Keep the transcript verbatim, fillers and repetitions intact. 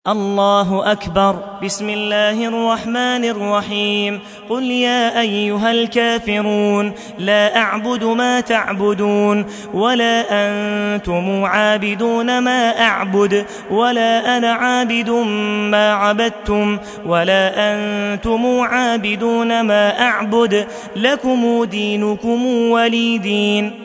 الله أكبر. بسم الله الرحمن الرحيم. قل يا أيها الكافرون لا أعبد ما تعبدون ولا أنتم عابدون ما أعبد ولا أنا عابد ما عبدتم ولا أنتم عابدون ما أعبد لكم دينكم ولي دين.